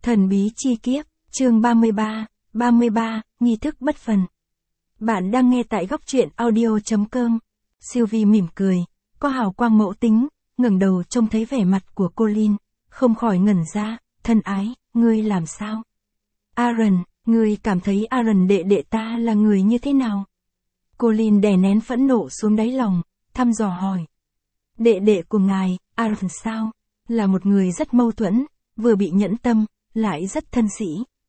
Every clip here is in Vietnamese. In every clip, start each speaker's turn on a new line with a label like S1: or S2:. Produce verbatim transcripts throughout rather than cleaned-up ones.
S1: Thần bí chi kiếp, chương ba mươi ba, ba mươi ba, nghi thức bất phần. Bạn đang nghe tại góc truyện audio.com. Sylvie mỉm cười, có hào quang mẫu tính, ngẩng đầu trông thấy vẻ mặt của Colin, không khỏi ngẩn ra, thân ái, ngươi làm sao? Aaron, ngươi cảm thấy Aaron đệ đệ ta là người như thế nào? Colin đè nén phẫn nộ xuống đáy lòng, thăm dò hỏi. Đệ đệ của ngài, Aaron sao? Là một người rất mâu thuẫn, vừa bị nhẫn tâm, lại rất thân sĩ.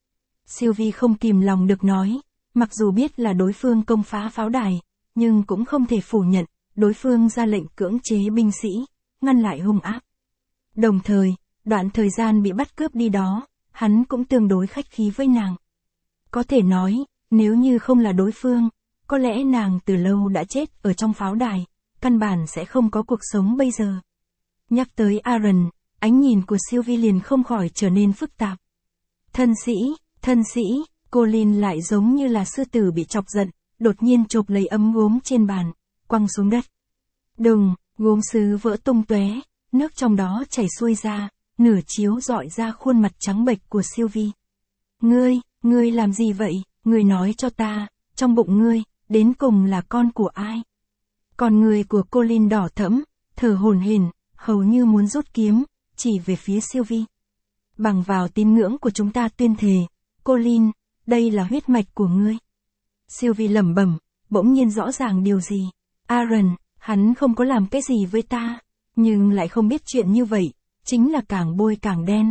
S1: Sylvie không kìm lòng được nói, mặc dù biết là đối phương công phá pháo đài, nhưng cũng không thể phủ nhận, đối phương ra lệnh cưỡng chế binh sĩ, ngăn lại hung ác. Đồng thời, đoạn thời gian bị bắt cướp đi đó, hắn cũng tương đối khách khí với nàng. Có thể nói, nếu như không là đối phương, có lẽ nàng từ lâu đã chết ở trong pháo đài, căn bản sẽ không có cuộc sống bây giờ. Nhắc tới Aaron, ánh nhìn của Sylvie liền không khỏi trở nên phức tạp. Thân sĩ, thân sĩ, Colin lại giống như là sư tử bị chọc giận, đột nhiên chộp lấy ấm gốm trên bàn, quăng xuống đất. Đùng, gốm sứ vỡ tung tóe, nước trong đó chảy xuôi ra, nửa chiếu rọi ra khuôn mặt trắng bệch của Sylvie. Ngươi, ngươi làm gì vậy? Ngươi nói cho ta, trong bụng ngươi, đến cùng là con của ai? Còn người của Colin đỏ thẫm, thở hổn hển, hầu như muốn rút kiếm, chỉ về phía Sylvie. Bằng vào tín ngưỡng của chúng ta tuyên thề, Colin, đây là huyết mạch của ngươi. Sylvie lẩm bẩm, bỗng nhiên rõ ràng điều gì. Aaron, hắn không có làm cái gì với ta, nhưng lại không biết chuyện như vậy, chính là càng bôi càng đen.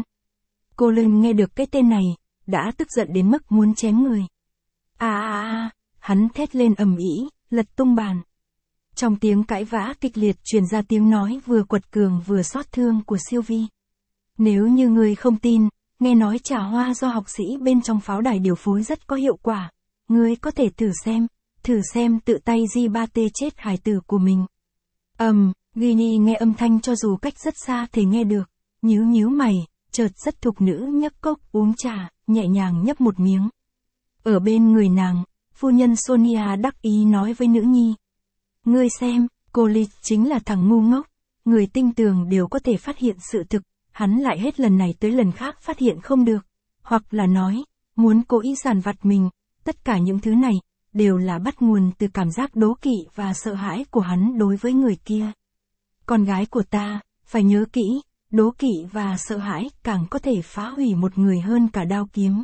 S1: Colin nghe được cái tên này, đã tức giận đến mức muốn chém người. À à à, hắn thét lên ầm ĩ, lật tung bàn. Trong tiếng cãi vã kịch liệt truyền ra tiếng nói vừa quật cường vừa xót thương của Sylvie. Nếu như ngươi không tin, nghe nói trà hoa do học sĩ bên trong pháo đài điều phối rất có hiệu quả. Ngươi có thể thử xem, thử xem tự tay Di Ba Tê chết hài tử của mình. Ầm, um, Ginny nghe âm thanh cho dù cách rất xa thì nghe được, nhíu nhíu mày, chợt rất thục nữ nhấc cốc uống trà, nhẹ nhàng nhấp một miếng. Ở bên người nàng, phu nhân Sonia đắc ý nói với nữ nhi. Ngươi xem, Colin chính là thằng ngu ngốc, người tinh tường đều có thể phát hiện sự thực, hắn lại hết lần này tới lần khác phát hiện không được, hoặc là nói, muốn cố ý giàn vặt mình, tất cả những thứ này, đều là bắt nguồn từ cảm giác đố kỵ và sợ hãi của hắn đối với người kia. Con gái của ta, phải nhớ kỹ, đố kỵ và sợ hãi càng có thể phá hủy một người hơn cả đao kiếm.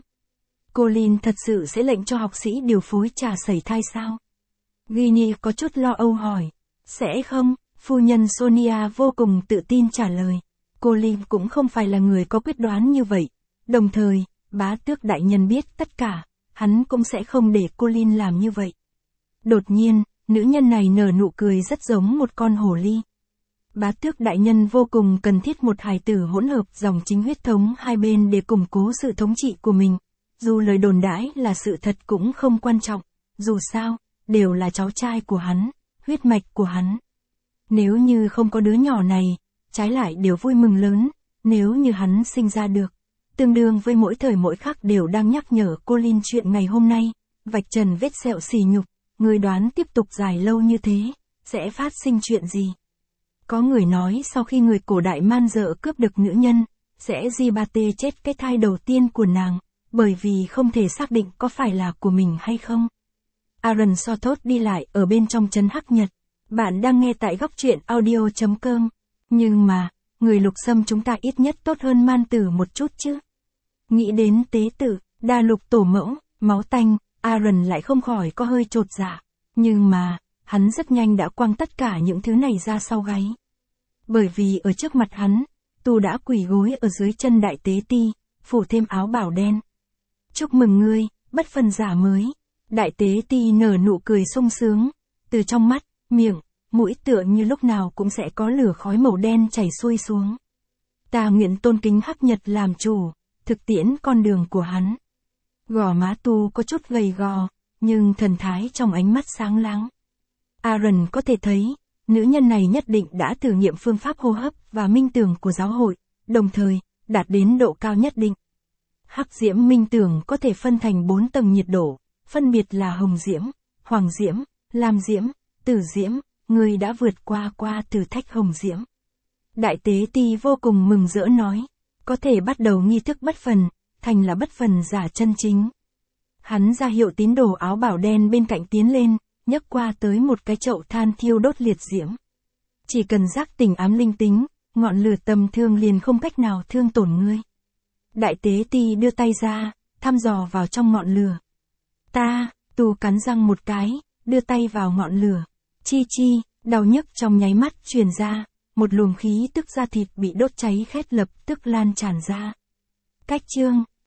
S1: Colin thật sự sẽ lệnh cho học sĩ điều phối trà sẩy thai sao? Ginny có chút lo âu hỏi. Sẽ không, phu nhân Sonia vô cùng tự tin trả lời. Colin cũng không phải là người có quyết đoán như vậy. Đồng thời, bá tước đại nhân biết tất cả, hắn cũng sẽ không để Colin làm như vậy. Đột nhiên, nữ nhân này nở nụ cười rất giống một con hổ ly. Bá tước đại nhân vô cùng cần thiết một hài tử hỗn hợp dòng chính huyết thống hai bên để củng cố sự thống trị của mình. Dù lời đồn đãi là sự thật cũng không quan trọng, dù sao, đều là cháu trai của hắn, huyết mạch của hắn. Nếu như không có đứa nhỏ này, trái lại đều vui mừng lớn, nếu như hắn sinh ra được. Tương đương với mỗi thời mỗi khắc đều đang nhắc nhở Colin chuyện ngày hôm nay, vạch trần vết sẹo sỉ nhục, người đoán tiếp tục dài lâu như thế, sẽ phát sinh chuyện gì? Có người nói sau khi người cổ đại man dợ cướp được nữ nhân, sẽ Di Ba Tê chết cái thai đầu tiên của nàng, bởi vì không thể xác định có phải là của mình hay không. Aaron so thốt đi lại ở bên trong trấn Hắc Nhật. Bạn đang nghe tại góc truyện audio.com. Nhưng mà, người lục xâm chúng ta ít nhất tốt hơn man tử một chút chứ. Nghĩ đến tế tử, đa lục tổ mẫu, máu tanh, Aaron lại không khỏi có hơi chột dạ. Nhưng mà, hắn rất nhanh đã quăng tất cả những thứ này ra sau gáy. Bởi vì ở trước mặt hắn, tu đã quỳ gối ở dưới chân đại tế ti, phủ thêm áo bảo đen. Chúc mừng ngươi, bất phần giả mới. Đại tế ti nở nụ cười sung sướng, từ trong mắt, miệng, mũi tựa như lúc nào cũng sẽ có lửa khói màu đen chảy xuôi xuống. Ta nguyện tôn kính Hắc Nhật làm chủ, thực tiễn con đường của hắn. Gò má tu có chút gầy gò, nhưng thần thái trong ánh mắt sáng láng. Aaron có thể thấy, nữ nhân này nhất định đã thử nghiệm phương pháp hô hấp và minh tưởng của giáo hội, đồng thời, đạt đến độ cao nhất định. Hắc diễm minh tưởng có thể phân thành bốn tầng nhiệt độ, phân biệt là hồng diễm, hoàng diễm, lam diễm, tử diễm, người đã vượt qua qua thử thách hồng diễm. Đại tế ti vô cùng mừng rỡ nói, có thể bắt đầu nghi thức bất phần, thành là bất phần giả chân chính. Hắn ra hiệu tín đồ áo bảo đen bên cạnh tiến lên, nhấc qua tới một cái chậu than thiêu đốt liệt diễm. Chỉ cần giác tỉnh ám linh tính, ngọn lửa tầm thường liền không cách nào thương tổn ngươi. Đại tế ti đưa tay ra, thăm dò vào trong ngọn lửa. Ta, Tu cắn răng một cái, đưa tay vào ngọn lửa. Chi chi, đau nhức trong nháy mắt truyền ra, một luồng khí tức da thịt bị đốt cháy khét lập tức lan tràn ra. Cách chương